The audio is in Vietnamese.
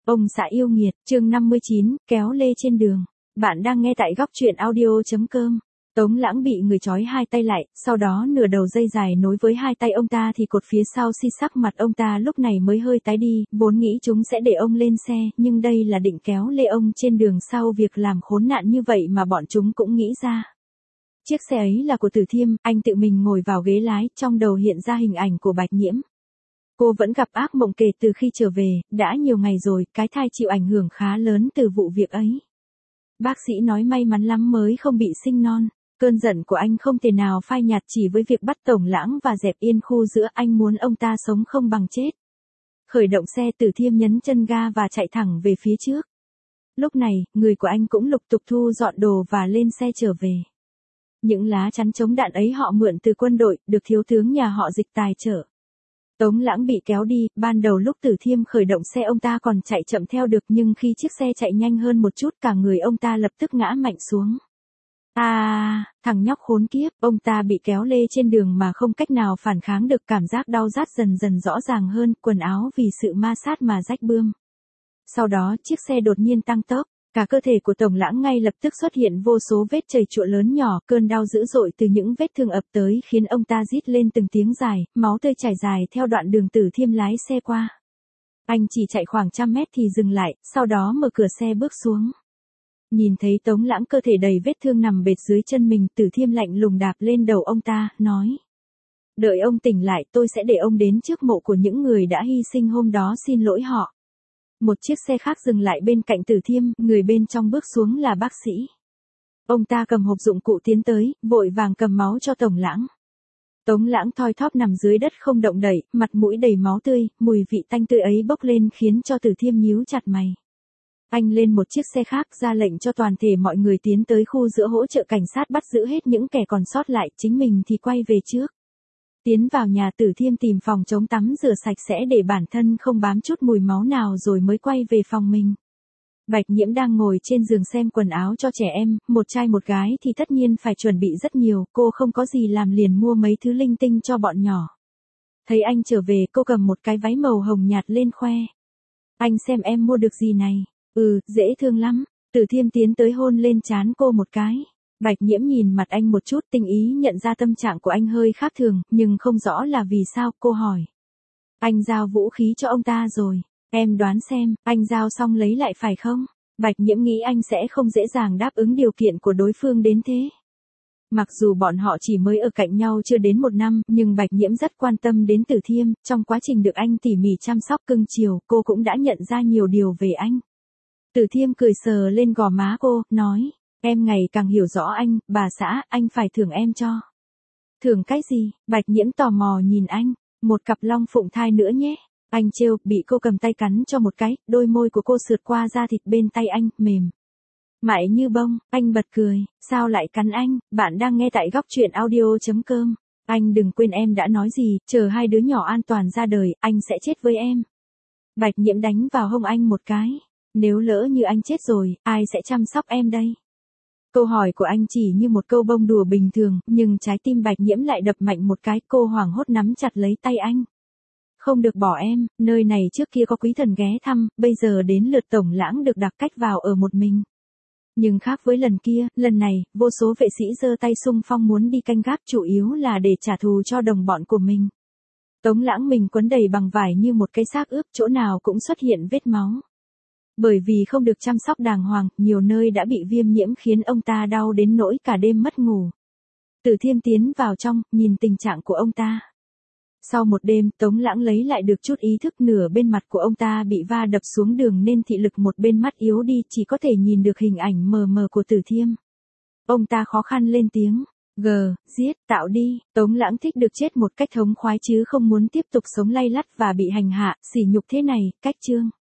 Ông xã yêu nghiệt, chương 59, kéo lê trên đường. Bạn đang nghe tại góc truyện audio.com. Tống Lãng bị người trói hai tay lại, sau đó nửa đầu dây dài nối với hai tay ông ta thì cột phía sau sắc mặt ông ta lúc này mới hơi tái đi, vốn nghĩ chúng sẽ để ông lên xe, nhưng đây là định kéo lê ông trên đường sau việc làm khốn nạn như vậy mà bọn chúng cũng nghĩ ra. Chiếc xe ấy là của Tử Thiêm, anh tự mình ngồi vào ghế lái, trong đầu hiện ra hình ảnh của Bạch Nhiễm. Cô vẫn gặp ác mộng kể từ khi trở về, đã nhiều ngày rồi, cái thai chịu ảnh hưởng khá lớn từ vụ việc ấy. Bác sĩ nói may mắn lắm mới không bị sinh non. Cơn giận của anh không thể nào phai nhạt chỉ với việc bắt Tổng Lãng và dẹp yên khu giữa, anh muốn ông ta sống không bằng chết. Khởi động xe, Tử Thiêm nhấn chân ga và chạy thẳng về phía trước. Lúc này, người của anh cũng lục tục thu dọn đồ và lên xe trở về. Những lá chắn chống đạn ấy họ mượn từ quân đội, được thiếu tướng nhà họ Dịch tài trợ. Tống Lãng bị kéo đi, ban đầu lúc Tử Thiêm khởi động xe ông ta còn chạy chậm theo được, nhưng khi chiếc xe chạy nhanh hơn một chút cả người ông ta lập tức ngã mạnh xuống. Thằng nhóc khốn kiếp, ông ta bị kéo lê trên đường mà không cách nào phản kháng được, cảm giác đau rát dần dần rõ ràng hơn, quần áo vì sự ma sát mà rách bươm. Sau đó chiếc xe đột nhiên tăng tốc. Cả cơ thể của Tổng Lãng ngay lập tức xuất hiện vô số vết chầy chụa lớn nhỏ, cơn đau dữ dội từ những vết thương ập tới khiến ông ta rít lên từng tiếng dài, máu tươi chảy dài theo đoạn đường Tử Thiêm lái xe qua. Anh chỉ chạy khoảng 100 mét thì dừng lại, sau đó mở cửa xe bước xuống. Nhìn thấy Tống Lãng cơ thể đầy vết thương nằm bệt dưới chân mình, Tử Thiêm lạnh lùng đạp lên đầu ông ta, nói: "Đợi ông tỉnh lại tôi sẽ để ông đến trước mộ của những người đã hy sinh hôm đó xin lỗi họ." Một chiếc xe khác dừng lại bên cạnh Tử Thiêm, người bên trong bước xuống là bác sĩ. Ông ta cầm hộp dụng cụ tiến tới, vội vàng cầm máu cho Tổng Lãng. Tống Lãng thoi thóp nằm dưới đất không động đậy, mặt mũi đầy máu tươi, mùi vị tanh tươi ấy bốc lên khiến cho Tử Thiêm nhíu chặt mày. Anh lên một chiếc xe khác ra lệnh cho toàn thể mọi người tiến tới khu giữa hỗ trợ cảnh sát bắt giữ hết những kẻ còn sót lại, chính mình thì quay về trước. Tiến vào nhà, Tử Thiêm tìm phòng chống tắm rửa sạch sẽ để bản thân không bám chút mùi máu nào rồi mới quay về phòng mình. Bạch Nhiễm đang ngồi trên giường xem quần áo cho trẻ em, một trai một gái thì tất nhiên phải chuẩn bị rất nhiều, cô không có gì làm liền mua mấy thứ linh tinh cho bọn nhỏ. Thấy anh trở về, cô cầm một cái váy màu hồng nhạt lên khoe. "Anh xem em mua được gì này." Dễ thương lắm." Tử Thiêm tiến tới hôn lên trán cô một cái. Bạch Nhiễm nhìn mặt anh một chút, tinh ý nhận ra tâm trạng của anh hơi khác thường, nhưng không rõ là vì sao, cô hỏi: "Anh giao vũ khí cho ông ta rồi? Em đoán xem, anh giao xong lấy lại phải không?" Bạch Nhiễm nghĩ anh sẽ không dễ dàng đáp ứng điều kiện của đối phương đến thế. Mặc dù bọn họ chỉ mới ở cạnh nhau chưa đến 1 năm, nhưng Bạch Nhiễm rất quan tâm đến Tử Thiêm, trong quá trình được anh tỉ mỉ chăm sóc cưng chiều, cô cũng đã nhận ra nhiều điều về anh. Tử Thiêm cười sờ lên gò má cô, nói: "Em ngày càng hiểu rõ anh, bà xã, anh phải thưởng em cho." "Thưởng cái gì?" Bạch Nhiễm tò mò nhìn anh. "Một cặp long phụng thai nữa nhé." Anh trêu, bị cô cầm tay cắn cho một cái, đôi môi của cô sượt qua da thịt bên tay anh, mềm mại như bông. Anh bật cười: "Sao lại cắn anh?" Bạn đang nghe tại góc truyện audio.com. "Anh đừng quên em đã nói gì, chờ hai đứa nhỏ an toàn ra đời, anh sẽ chết với em." Bạch Nhiễm đánh vào hông anh một cái. "Nếu lỡ như anh chết rồi, ai sẽ chăm sóc em đây?" Câu hỏi của anh chỉ như một câu bông đùa bình thường, nhưng trái tim Bạch Nhiễm lại đập mạnh một cái, cô hoảng hốt nắm chặt lấy tay anh. "Không được bỏ em, nơi này trước kia có quý thần ghé thăm, bây giờ đến lượt Tổng Lãng được đặc cách vào ở một mình. Nhưng khác với lần kia, lần này, vô số vệ sĩ giơ tay xung phong muốn đi canh gác, chủ yếu là để trả thù cho đồng bọn của mình." Tống Lãng mình quấn đầy bằng vải như một cái xác ướp, chỗ nào cũng xuất hiện vết máu. Bởi vì không được chăm sóc đàng hoàng, nhiều nơi đã bị viêm nhiễm khiến ông ta đau đến nỗi cả đêm mất ngủ. Tử Thiêm tiến vào trong, nhìn tình trạng của ông ta. Sau một đêm, Tống Lãng lấy lại được chút ý thức, nửa bên mặt của ông ta bị va đập xuống đường nên thị lực một bên mắt yếu đi, chỉ có thể nhìn được hình ảnh mờ mờ của Tử Thiêm. Ông ta khó khăn lên tiếng: "Giết, tạo đi." Tống Lãng thích được chết một cách thống khoái chứ không muốn tiếp tục sống lay lắt và bị hành hạ, sỉ nhục thế này. Cách chương